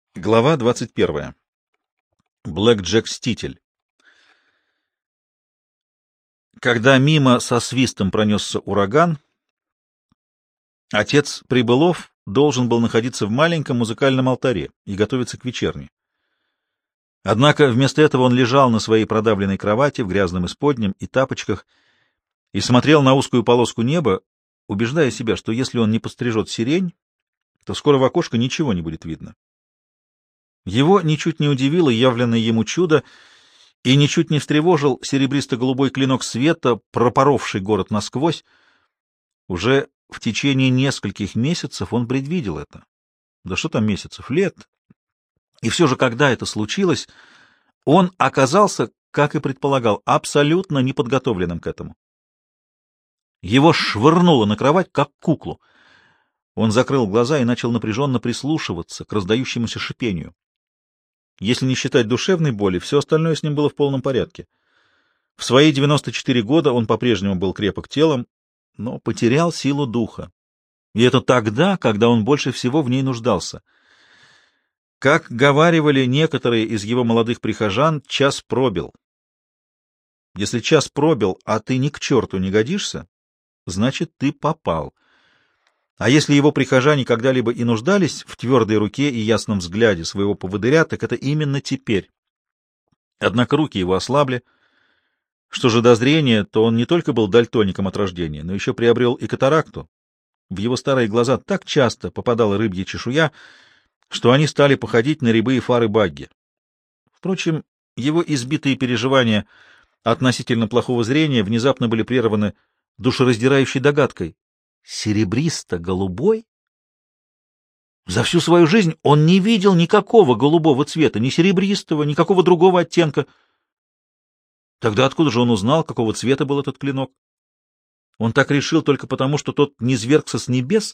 Глава 21. Блэк Джек-Ститель. Когда мимо со свистом пронесся ураган, отец Прибылов должен был находиться в маленьком музыкальном алтаре и готовиться к вечерне. Однако вместо этого он лежал на своей продавленной кровати в грязном исподнем и тапочках и смотрел на узкую полоску неба, убеждая себя, что если он не подстрижет сирень, то скоро в окошко ничего не будет видно. Его ничуть не удивило явленное ему чудо и ничуть не встревожил серебристо-голубой клинок света, пропоровший город насквозь. Уже в течение нескольких месяцев он предвидел это. Да что там месяцев, лет. И все же, когда это случилось, он оказался, как и предполагал, абсолютно неподготовленным к этому. Его швырнуло на кровать, как куклу. Он закрыл глаза и начал напряженно прислушиваться к раздающемуся шипению. Если не считать душевной боли, все остальное с ним было в полном порядке. В свои 94 года он по-прежнему был крепок телом, но потерял силу духа. И это тогда, когда он больше всего в ней нуждался. Как говаривали некоторые из его молодых прихожан, час пробил. Если час пробил, а ты ни к черту не годишься, значит, ты попал. А если его прихожане когда-либо и нуждались в твердой руке и ясном взгляде своего поводыря, так это именно теперь. Однако руки его ослабли. Что же до зрения, то он не только был дальтоником от рождения, но еще приобрел и катаракту. В его старые глаза так часто попадала рыбья чешуя, что они стали походить на рябые фары багги. Впрочем, его избитые переживания относительно плохого зрения внезапно были прерваны душераздирающей догадкой. Серебристо-голубой? За всю свою жизнь он не видел никакого голубого цвета, ни серебристого, никакого другого оттенка. Тогда откуда же он узнал, какого цвета был этот клинок? Он так решил только потому, что тот низвергся с небес?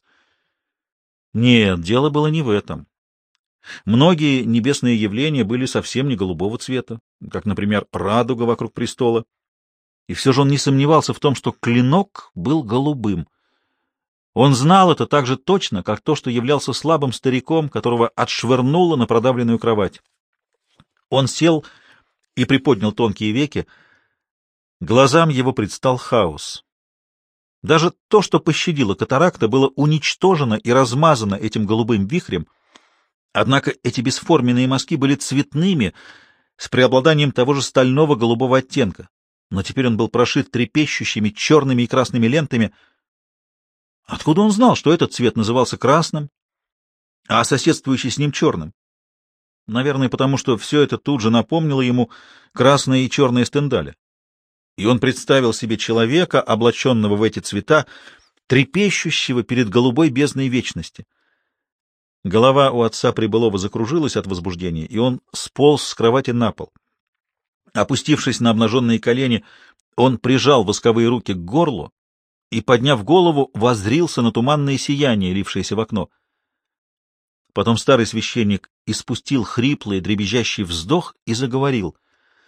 Нет, дело было не в этом. Многие небесные явления были совсем не голубого цвета, как, например, радуга вокруг престола. И все же он не сомневался в том, что клинок был голубым. Он знал это так же точно, как то, что являлся слабым стариком, которого отшвырнуло на продавленную кровать. Он сел и приподнял тонкие веки. Глазам его предстал хаос. Даже то, что пощадило катаракта, было уничтожено и размазано этим голубым вихрем, однако эти бесформенные мазки были цветными, с преобладанием того же стального голубого оттенка, но теперь он был прошит трепещущими черными и красными лентами. Откуда он знал, что этот цвет назывался красным, а соседствующий с ним черным? Наверное, потому что все это тут же напомнило ему красные и черные стендаля. И он представил себе человека, облаченного в эти цвета, трепещущего перед голубой бездной вечности. Голова у отца Прибылова закружилась от возбуждения, и он сполз с кровати на пол. Опустившись на обнаженные колени, он прижал восковые руки к горлу и, подняв голову, воззрился на туманное сияние, лившееся в окно. Потом старый священник испустил хриплый, дребезжащий вздох и заговорил.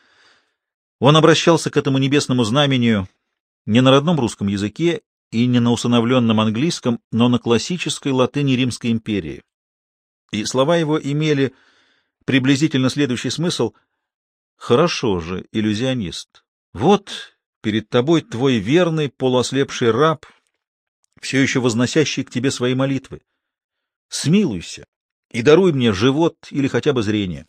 Он обращался к этому небесному знамению не на родном русском языке и не на усыновленном английском, но на классической латыни Римской империи. И слова его имели приблизительно следующий смысл: «Хорошо же, иллюзионист, вот перед тобой твой верный полуослепший раб, все еще возносящий к тебе свои молитвы. Смилуйся и даруй мне живот или хотя бы зрение».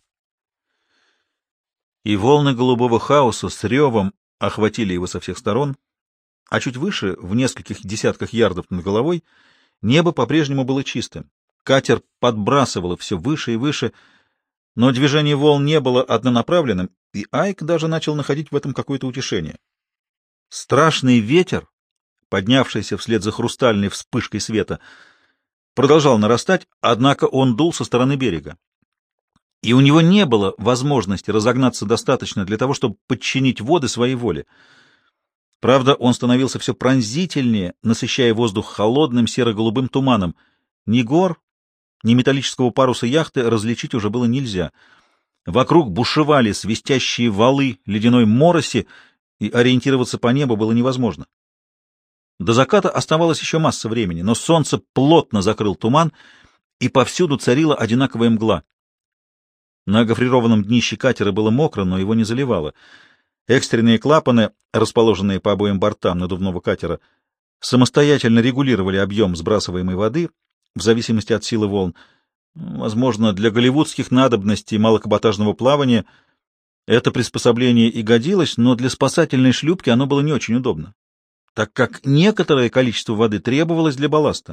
И волны голубого хаоса с ревом охватили его со всех сторон, а чуть выше, в нескольких десятках ярдов над головой, небо по-прежнему было чистым. Катер подбрасывало все выше и выше, но движение волн не было однонаправленным, и Айк даже начал находить в этом какое-то утешение. Страшный ветер, поднявшийся вслед за хрустальной вспышкой света, продолжал нарастать, однако он дул со стороны берега. И у него не было возможности разогнаться достаточно для того, чтобы подчинить воды своей воле. Правда, он становился все пронзительнее, насыщая воздух холодным серо-голубым туманом. Ни гор, ни металлического паруса яхты различить уже было нельзя. Вокруг бушевали свистящие валы ледяной мороси, и ориентироваться по небу было невозможно. До заката оставалось еще масса времени, но солнце плотно закрыл туман, и повсюду царила одинаковая мгла. На гофрированном днище катера было мокро, но его не заливало. Экстренные клапаны, расположенные по обоим бортам надувного катера, самостоятельно регулировали объем сбрасываемой воды в зависимости от силы волн. Возможно, для голливудских надобностей малокаботажного плавания это приспособление и годилось, но для спасательной шлюпки оно было не очень удобно, так как некоторое количество воды требовалось для балласта.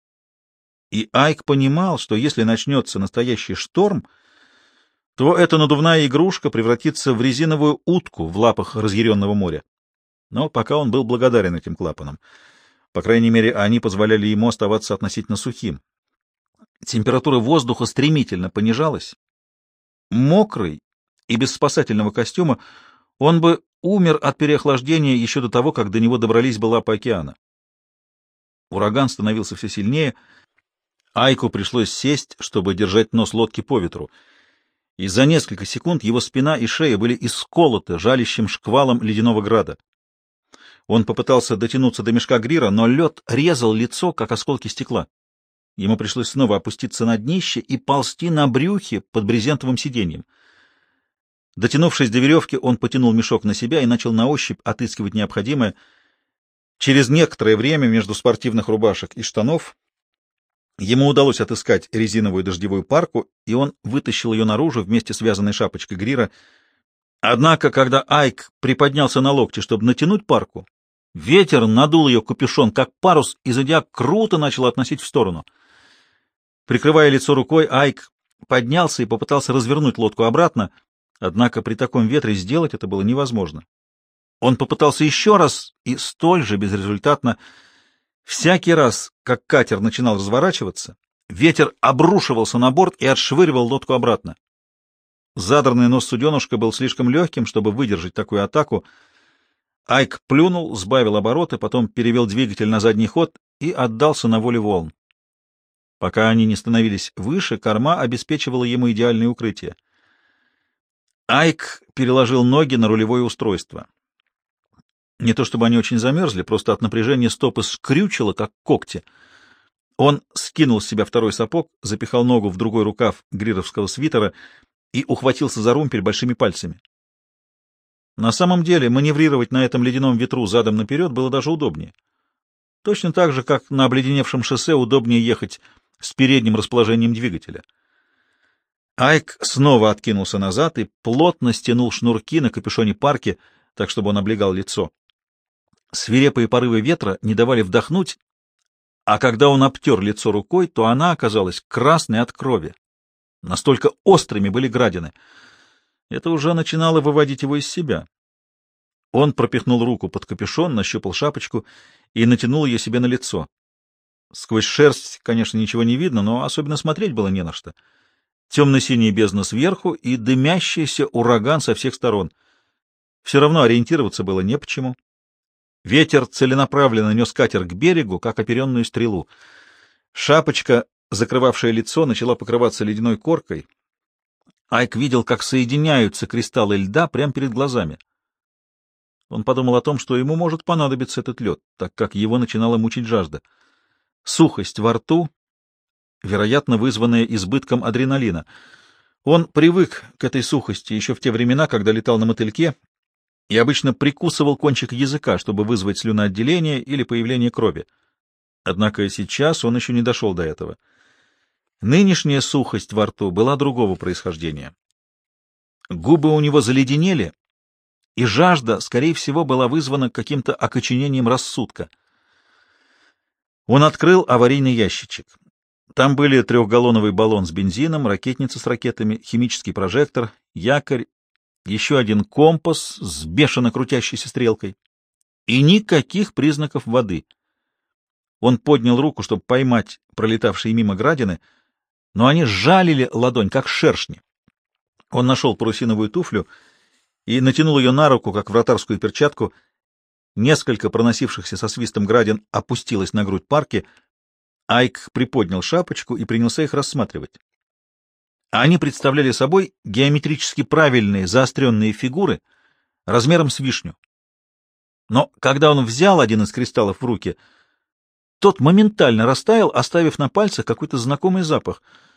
И Айк понимал, что если начнется настоящий шторм, то эта надувная игрушка превратится в резиновую утку в лапах разъяренного моря. Но пока он был благодарен этим клапанам. По крайней мере, они позволяли ему оставаться относительно сухим. Температура воздуха стремительно понижалась. Мокрый и без спасательного костюма он бы умер от переохлаждения еще до того, как до него добрались бы лапы океана. Ураган становился все сильнее. Айку пришлось сесть, чтобы держать нос лодки по ветру. И за несколько секунд его спина и шея были исколоты жалящим шквалом ледяного града. Он попытался дотянуться до мешка Грира, но лед резал лицо, как осколки стекла. Ему пришлось снова опуститься на днище и ползти на брюхе под брезентовым сиденьем. Дотянувшись до веревки, он потянул мешок на себя и начал на ощупь отыскивать необходимое. Через некоторое время между спортивных рубашек и штанов ему удалось отыскать резиновую дождевую парку, и он вытащил ее наружу вместе с вязаной шапочкой Грира. Однако, когда Айк приподнялся на локте, чтобы натянуть парку, ветер надул ее капюшон, как парус, и зодиак круто начал относить в сторону. Прикрывая лицо рукой, Айк поднялся и попытался развернуть лодку обратно, однако при таком ветре сделать это было невозможно. Он попытался еще раз, и столь же безрезультатно. Всякий раз, как катер начинал разворачиваться, ветер обрушивался на борт и отшвыривал лодку обратно. Задранный нос суденышка был слишком легким, чтобы выдержать такую атаку. Айк плюнул, сбавил обороты, потом перевел двигатель на задний ход и отдался на волю волн. Пока они не становились выше, корма обеспечивала ему идеальное укрытие. Айк переложил ноги на рулевое устройство. Не то чтобы они очень замерзли, просто от напряжения стопы скрючило, как когти. Он скинул с себя второй сапог, запихал ногу в другой рукав грировского свитера и ухватился за румпель большими пальцами. На самом деле маневрировать на этом ледяном ветру задом наперед было даже удобнее. Точно так же, как на обледеневшем шоссе удобнее ехать с передним расположением двигателя. Айк снова откинулся назад и плотно стянул шнурки на капюшоне парки, так чтобы он облегал лицо. Свирепые порывы ветра не давали вдохнуть, а когда он обтер лицо рукой, то она оказалась красной от крови. Настолько острыми были градины. Это уже начинало выводить его из себя. Он пропихнул руку под капюшон, нащупал шапочку и натянул ее себе на лицо. Сквозь шерсть, конечно, ничего не видно, но особенно смотреть было не на что. Темно-синяя бездна сверху и дымящийся ураган со всех сторон. Все равно ориентироваться было не почему. Ветер целенаправленно нес катер к берегу, как оперенную стрелу. Шапочка, закрывавшая лицо, начала покрываться ледяной коркой. Айк видел, как соединяются кристаллы льда прямо перед глазами. Он подумал о том, что ему может понадобиться этот лед, так как его начинала мучить жажда. Сухость во рту, вероятно, вызванная избытком адреналина. Он привык к этой сухости еще в те времена, когда летал на мотыльке, и обычно прикусывал кончик языка, чтобы вызвать слюноотделение или появление крови. Однако сейчас он еще не дошел до этого. Нынешняя сухость во рту была другого происхождения. Губы у него заледенели, и жажда, скорее всего, была вызвана каким-то окоченением рассудка. Он открыл аварийный ящичек. Там были трехгаллоновый баллон с бензином, ракетница с ракетами, химический прожектор, якорь, еще один компас с бешено крутящейся стрелкой. И никаких признаков воды. Он поднял руку, чтобы поймать пролетавшие мимо градины, но они сжалили ладонь, как шершни. Он нашел парусиновую туфлю и натянул ее на руку, как вратарскую перчатку. Несколько проносившихся со свистом градин опустилось на грудь парки. Айк приподнял шапочку и принялся их рассматривать. Они представляли собой геометрически правильные заостренные фигуры размером с вишню. Но когда он взял один из кристаллов в руки, тот моментально растаял, оставив на пальцах какой-то знакомый запах.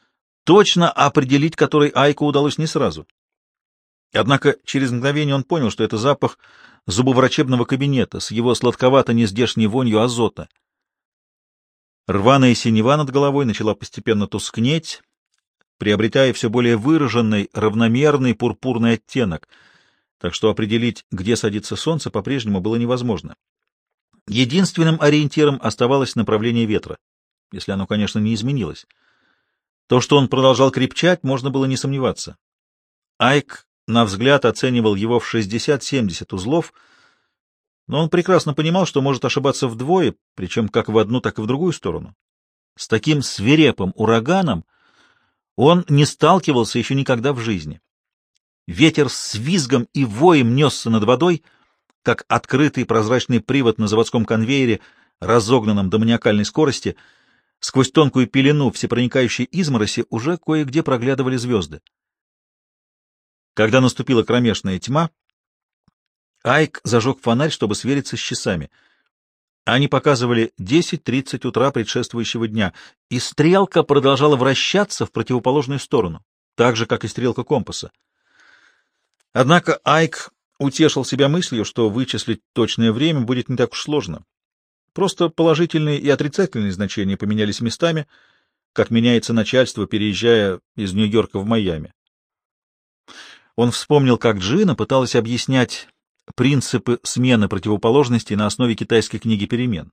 точно определить который Айку удалось не сразу. Однако через мгновение он понял, что это запах зубоврачебного кабинета с его сладковато-нездешней вонью азота. Рваная синева над головой начала постепенно тускнеть, приобретая все более выраженный, равномерный пурпурный оттенок, так что определить, где садится солнце, по-прежнему было невозможно. Единственным ориентиром оставалось направление ветра, если оно, конечно, не изменилось. То, что он продолжал крепчать, можно было не сомневаться. Айк, на взгляд, оценивал его в 60-70 узлов, но он прекрасно понимал, что может ошибаться вдвое, причем как в одну, так и в другую сторону. С таким свирепым ураганом он не сталкивался еще никогда в жизни. Ветер с визгом и воем несся над водой, как открытый прозрачный привод на заводском конвейере, разогнанном до маниакальной скорости. Сквозь тонкую пелену всепроникающей измороси уже кое-где проглядывали звезды. Когда наступила кромешная тьма, Айк зажег фонарь, чтобы свериться с часами. Они показывали 10:30 утра предшествующего дня, и стрелка продолжала вращаться в противоположную сторону, так же, как и стрелка компаса. Однако Айк утешил себя мыслью, что вычислить точное время будет не так уж сложно. Просто положительные и отрицательные значения поменялись местами, как меняется начальство, переезжая из Нью-Йорка в Майами. Он вспомнил, как Джина пыталась объяснять принципы смены противоположностей на основе китайской книги перемен.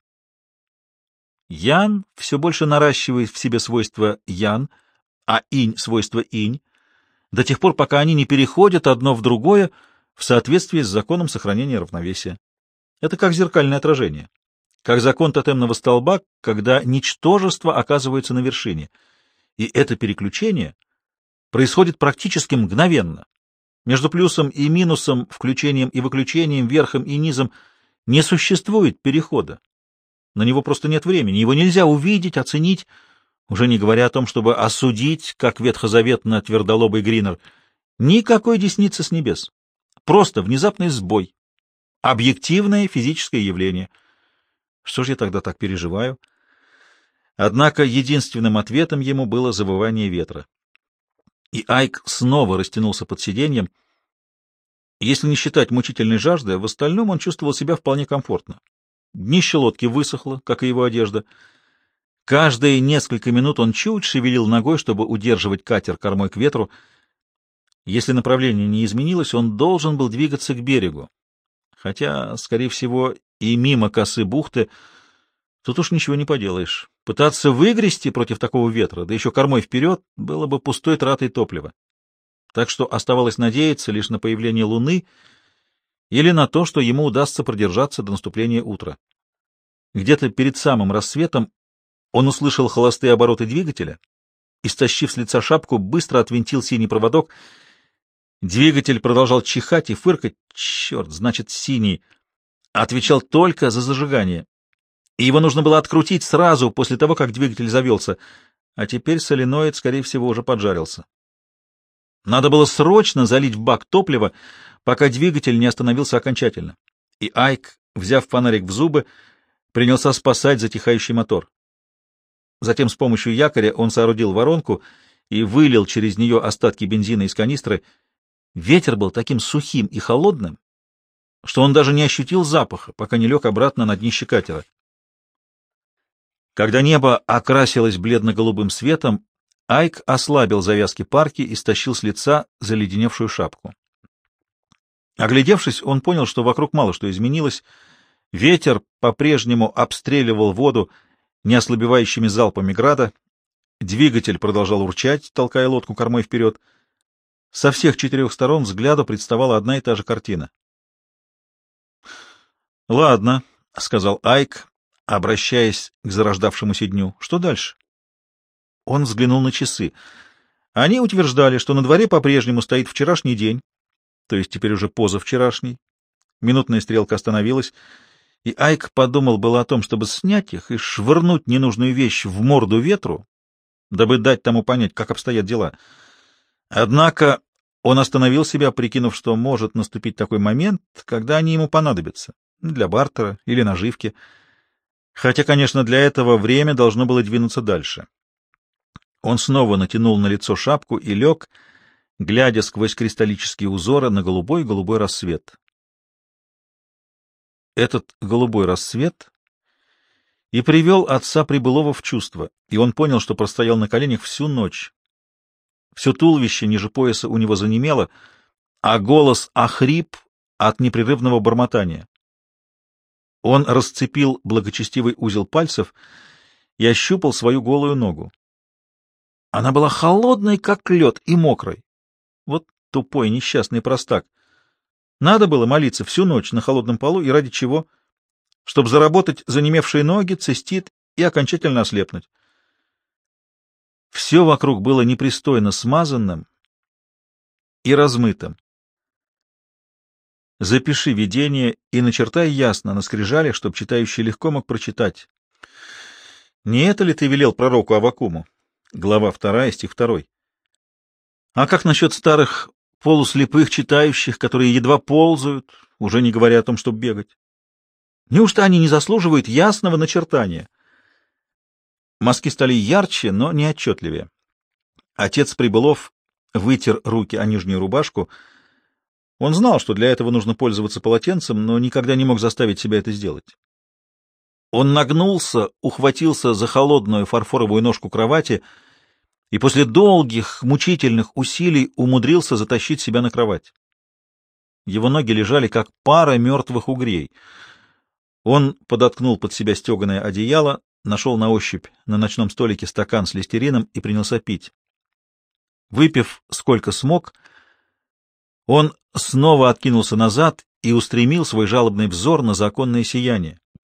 Ян все больше наращивает в себе свойства ян, а инь — свойства инь, до тех пор, пока они не переходят одно в другое в соответствии с законом сохранения равновесия. Это как зеркальное отражение, как закон тотемного столба, когда ничтожество оказывается на вершине. И это переключение происходит практически мгновенно. Между плюсом и минусом, включением и выключением, верхом и низом не существует перехода. На него просто нет времени, его нельзя увидеть, оценить, уже не говоря о том, чтобы осудить, как ветхозаветно твердолобый Гринер. Никакой десницы с небес. Просто внезапный сбой. Объективное физическое явление. Что же я тогда так переживаю? Однако единственным ответом ему было завывание ветра. И Айк снова растянулся под сиденьем. Если не считать мучительной жажды, в остальном он чувствовал себя вполне комфортно. Днище лодки высохло, как и его одежда. Каждые несколько минут он чуть шевелил ногой, чтобы удерживать катер кормой к ветру. Если направление не изменилось, он должен был двигаться к берегу. Хотя, скорее всего, и мимо косы бухты. Тут уж ничего не поделаешь. Пытаться выгрести против такого ветра, да еще кормой вперед, было бы пустой тратой топлива. Так что оставалось надеяться лишь на появление луны или на то, что ему удастся продержаться до наступления утра. Где-то перед самым рассветом он услышал холостые обороты двигателя и, стащив с лица шапку, быстро отвинтил синий проводок. Двигатель продолжал чихать и фыркать. Черт, значит, синий. Отвечал только за зажигание. И его нужно было открутить сразу после того, как двигатель завелся. А теперь соленоид, скорее всего, уже поджарился. Надо было срочно залить в бак топлива, пока двигатель не остановился окончательно. И Айк, взяв фонарик в зубы, принялся спасать затихающий мотор. Затем с помощью якоря он соорудил воронку и вылил через нее остатки бензина из канистры. Ветер был таким сухим и холодным, что он даже не ощутил запаха, пока не лег обратно на днище катера. Когда небо окрасилось бледно-голубым светом, Айк ослабил завязки парки и стащил с лица заледеневшую шапку. Оглядевшись, он понял, что вокруг мало что изменилось. Ветер по-прежнему обстреливал воду неослабевающими залпами града. Двигатель продолжал урчать, толкая лодку кормой вперед. Со всех 4 сторон взгляду представала одна и та же картина. — Ладно, — сказал Айк, обращаясь к зарождавшемуся дню. — Что дальше? Он взглянул на часы. Они утверждали, что на дворе по-прежнему стоит вчерашний день, то есть теперь уже позавчерашний. Минутная стрелка остановилась, и Айк подумал было о том, чтобы снять их и швырнуть ненужную вещь в морду ветру, дабы дать тому понять, как обстоят дела. Однако он остановил себя, прикинув, что может наступить такой момент, когда они ему понадобятся, для бартера или наживки. Хотя, конечно, для этого время должно было двинуться дальше. Он снова натянул на лицо шапку и лег, глядя сквозь кристаллические узоры на голубой рассвет. Этот голубой рассвет и привел отца Прибылова в чувство, и он понял, что простоял на коленях всю ночь. Все туловище ниже пояса у него занемело, а голос охрип от непрерывного бормотания. Он расцепил благочестивый узел пальцев и ощупал свою голую ногу. Она была холодной, как лед, и мокрой. Вот тупой несчастный простак. Надо было молиться всю ночь на холодном полу, и ради чего? Чтобы заработать занемевшие ноги, цистит и окончательно ослепнуть. Все вокруг было непристойно смазанным и размытым. Запиши видение и начертай ясно на скрижале, чтоб читающий легко мог прочитать. Не это ли ты велел пророку Аввакуму? Глава 2, стих 2. А как насчет старых полуслепых читающих, которые едва ползают, уже не говоря о том, чтобы бегать? Неужто они не заслуживают ясного начертания? Мазки стали ярче, но не отчетливее. Отец Прибылов вытер руки о нижнюю рубашку. Он знал, что для этого нужно пользоваться полотенцем, но никогда не мог заставить себя это сделать. Он нагнулся, ухватился за холодную фарфоровую ножку кровати и после долгих, мучительных усилий умудрился затащить себя на кровать. Его ноги лежали, как пара мертвых угрей. Он подоткнул под себя стеганое одеяло, нашел на ощупь на ночном столике стакан с листерином и принялся пить. Выпив сколько смог, он снова откинулся назад и устремил свой жалобный взор на законное сияние.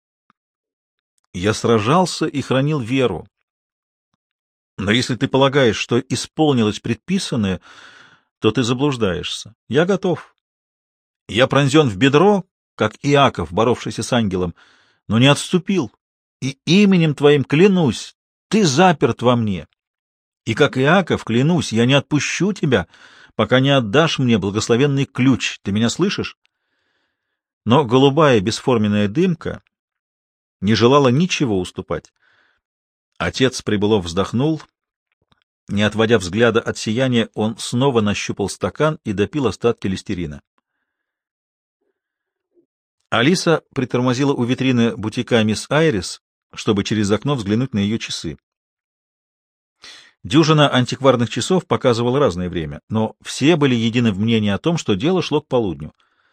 Я сражался и хранил веру. Но если ты полагаешь, что исполнилось предписанное, то ты заблуждаешься. Я готов. Я пронзен в бедро, как Иаков, боровшийся с ангелом, но не отступил. И именем твоим клянусь, ты заперт во мне. И как Иаков, клянусь, я не отпущу тебя, пока не отдашь мне благословенный ключ. Ты меня слышишь? Но голубая бесформенная дымка не желала ничего уступать. Отец Прибылов вздохнул. Не отводя взгляда от сияния, он снова нащупал стакан и допил остатки листерина. Алиса притормозила у витрины бутика «Мисс Айрис», чтобы через окно взглянуть на ее часы. Дюжина антикварных часов показывала разное время, но все были едины в мнении о том, что дело шло к полудню.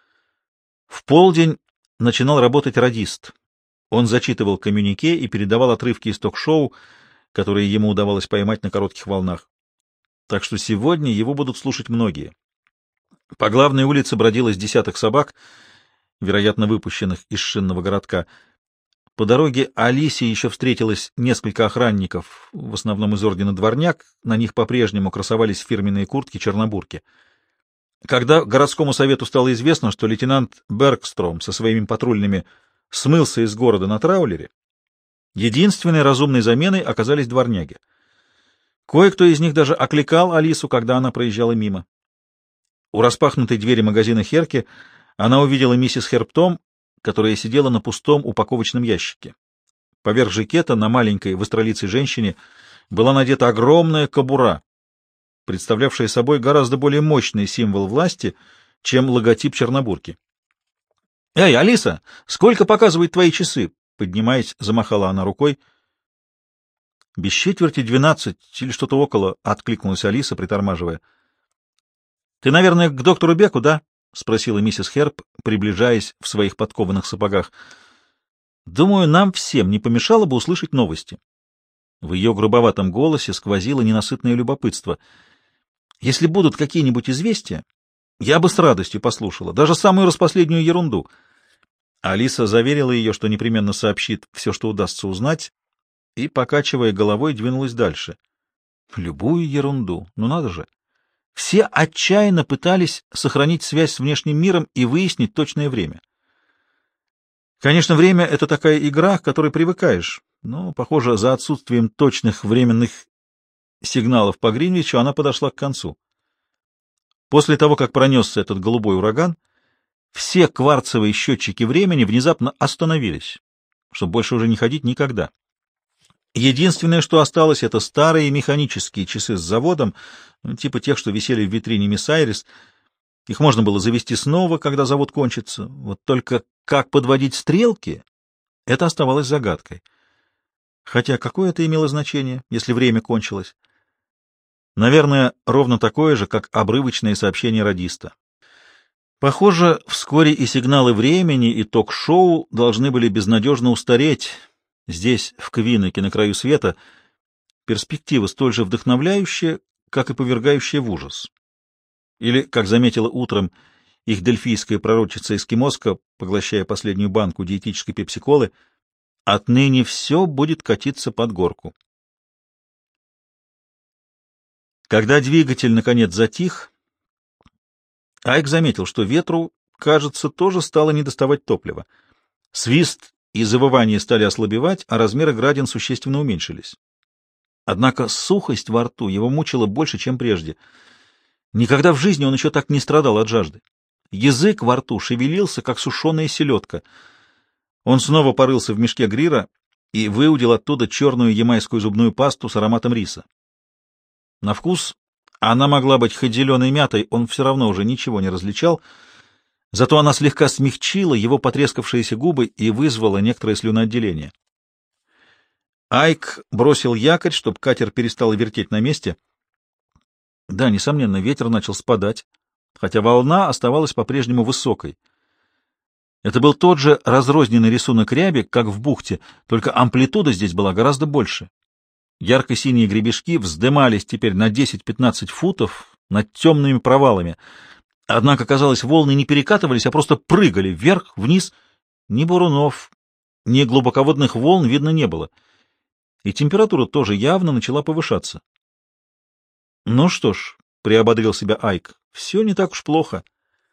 В полдень начинал работать радист. Он зачитывал коммюнике и передавал отрывки из ток-шоу, которые ему удавалось поймать на коротких волнах. Так что сегодня его будут слушать многие. По главной улице бродилось десяток собак, вероятно, выпущенных из шинного городка. По дороге Алисе еще встретилось несколько охранников, в основном из ордена Дворняк, на них по-прежнему красовались фирменные куртки-чернобурки. Когда городскому совету стало известно, что лейтенант Бергстром со своими патрульными смылся из города на траулере, единственной разумной заменой оказались дворняги. Кое-кто из них даже окликал Алису, когда она проезжала мимо. У распахнутой двери магазина Херки она увидела миссис Херптом, которая сидела на пустом упаковочном ящике. Поверх жакета на маленькой выстролицей женщине была надета огромная кобура, представлявшая собой гораздо более мощный символ власти, чем логотип Чернобурки. — Эй, Алиса, сколько показывают твои часы? — поднимаясь, замахала она рукой. — Без четверти 12 или что-то около, — откликнулась Алиса, притормаживая. — Ты, наверное, к доктору Беку, да? — спросила миссис Херп, приближаясь в своих подкованных сапогах. — Думаю, нам всем не помешало бы услышать новости. В ее грубоватом голосе сквозило ненасытное любопытство. — Если будут какие-нибудь известия, я бы с радостью послушала, даже самую распоследнюю ерунду. Алиса заверила ее, что непременно сообщит все, что удастся узнать, и, покачивая головой, двинулась дальше. Любую ерунду, ну надо же. Все отчаянно пытались сохранить связь с внешним миром и выяснить точное время. Конечно, время — это такая игра, к которой привыкаешь, но, похоже, за отсутствием точных временных сигналов по Гринвичу она подошла к концу. После того, как пронесся этот голубой ураган, все кварцевые счетчики времени внезапно остановились, чтобы больше уже не ходить никогда. Единственное, что осталось, это старые механические часы с заводом, типа тех, что висели в витрине мисс Айрис. Их можно было завести снова, когда завод кончится. Вот только как подводить стрелки, это оставалось загадкой. Хотя какое это имело значение, если время кончилось? Наверное, ровно такое же, как обрывочные сообщения радиста. Похоже, вскоре и сигналы времени, и ток-шоу должны были безнадежно устареть. Здесь, в Квинеке, на краю света, перспектива столь же вдохновляющая, как и повергающая в ужас. Или, как заметила утром их дельфийская пророчица-эскимоска, поглощая последнюю банку диетической пепси-колы, отныне все будет катиться под горку. Когда двигатель, наконец, затих, Айк заметил, что ветру, кажется, тоже стало недоставать топлива. Свист и завывание стали ослабевать, а размеры градин существенно уменьшились. Однако сухость во рту его мучила больше, чем прежде. Никогда в жизни он еще так не страдал от жажды. Язык во рту шевелился, как сушеная селедка. Он снова порылся в мешке Грира и выудил оттуда черную ямайскую зубную пасту с ароматом риса. На вкус она могла быть хоть зеленой мятой, он все равно уже ничего не различал, зато она слегка смягчила его потрескавшиеся губы и вызвала некоторое слюноотделение. Айк бросил якорь, чтобы катер перестал вертеть на месте. Да, несомненно, ветер начал спадать, хотя волна оставалась по-прежнему высокой. Это был тот же разрозненный рисунок ряби, как в бухте, только амплитуда здесь была гораздо больше. Ярко-синие гребешки вздымались теперь на 10-15 футов над темными провалами. Однако, казалось, волны не перекатывались, а просто прыгали вверх, вниз. Ни бурунов, ни глубоководных волн видно не было. И температура тоже явно начала повышаться. Ну что ж, — приободрил себя Айк, — все не так уж плохо.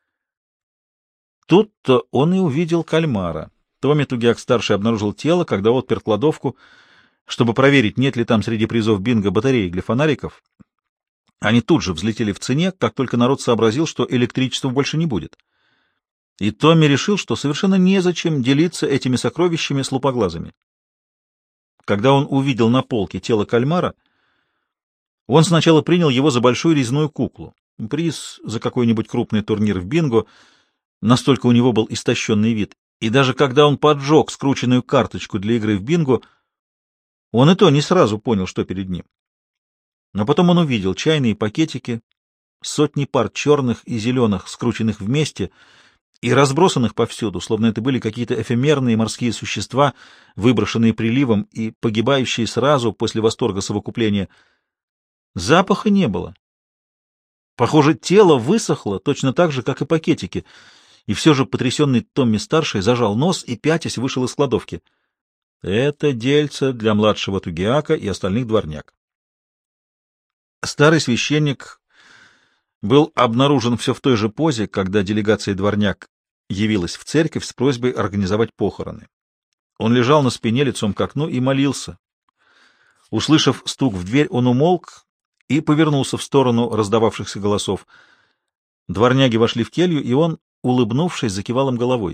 Тут-то он и увидел кальмара. Томми Тугиак-старший обнаружил тело, когда отпер кладовку, чтобы проверить, нет ли там среди призов бинго батареек для фонариков. Они тут же взлетели в цене, как только народ сообразил, что электричества больше не будет. И Томми решил, что совершенно незачем делиться этими сокровищами с лупоглазами. Когда он увидел на полке тело кальмара, он сначала принял его за большую резную куклу. Приз за какой-нибудь крупный турнир в бинго, настолько у него был истощенный вид. И даже когда он поджег скрученную карточку для игры в бинго, он и то не сразу понял, что перед ним. Но потом он увидел чайные пакетики, сотни пар черных и зеленых, скрученных вместе и разбросанных повсюду, словно это были какие-то эфемерные морские существа, выброшенные приливом и погибающие сразу после восторга совокупления. Запаха не было. Похоже, тело высохло точно так же, как и пакетики, и все же потрясенный Томми-старший зажал нос и, пятясь, вышел из кладовки. Это дельце для младшего Тугиака и остальных дворняк. Старый священник был обнаружен все в той же позе, когда делегация дворняк явилась в церковь с просьбой организовать похороны. Он лежал на спине лицом к окну и молился. Услышав стук в дверь, он умолк и повернулся в сторону раздававшихся голосов. Дворняги вошли в келью, и он, улыбнувшись, закивал им головой.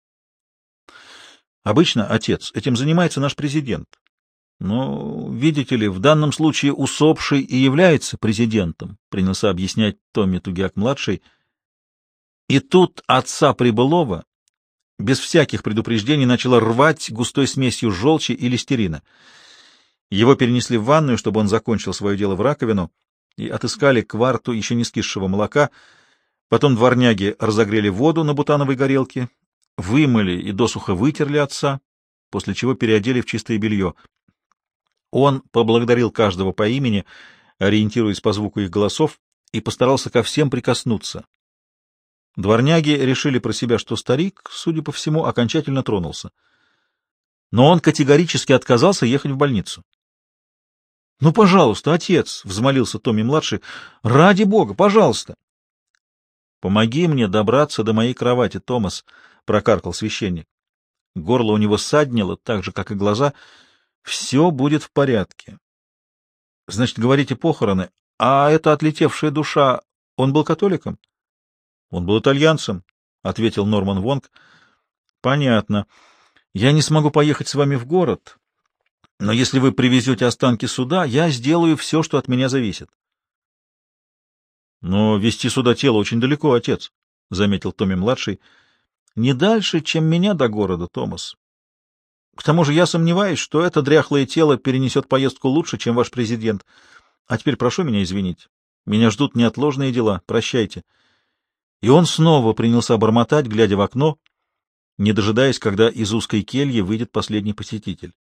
Обычно, отец, этим занимается наш президент. Но, видите ли, в данном случае усопший и является президентом, принялся объяснять Томми Тугиак-младший. И тут отца Прибылова без всяких предупреждений начало рвать густой смесью желчи и листерина. Его перенесли в ванную, чтобы он закончил свое дело в раковину, и отыскали кварту еще не скисшего молока. Потом дворняги разогрели воду на бутановой горелке, вымыли и досуха вытерли отца, после чего переодели в чистое белье. Он поблагодарил каждого по имени, ориентируясь по звуку их голосов, и постарался ко всем прикоснуться. Дворняги решили про себя, что старик, судя по всему, окончательно тронулся. Но он категорически отказался ехать в больницу. — Ну, пожалуйста, отец, — взмолился Томми-младший, — ради бога, пожалуйста. — Помоги мне добраться до моей кровати, Томас, — прокаркал священник. Горло у него ссаднило, так же, как и глаза. — Все будет в порядке. — Значит, говорите, похороны. А эта отлетевшая душа, он был католиком? — Он был итальянцем, — ответил Норман Вонг. — Понятно. Я не смогу поехать с вами в город. Но если вы привезете останки сюда, я сделаю все, что от меня зависит. — Но везти сюда тело очень далеко, отец, — заметил Томми-младший. — Не дальше, чем меня до города, Томас. К тому же я сомневаюсь, что это дряхлое тело перенесет поездку лучше, чем ваш президент. А теперь прошу меня извинить. Меня ждут неотложные дела. Прощайте. И он снова принялся бормотать, глядя в окно, не дожидаясь, когда из узкой кельи выйдет последний посетитель.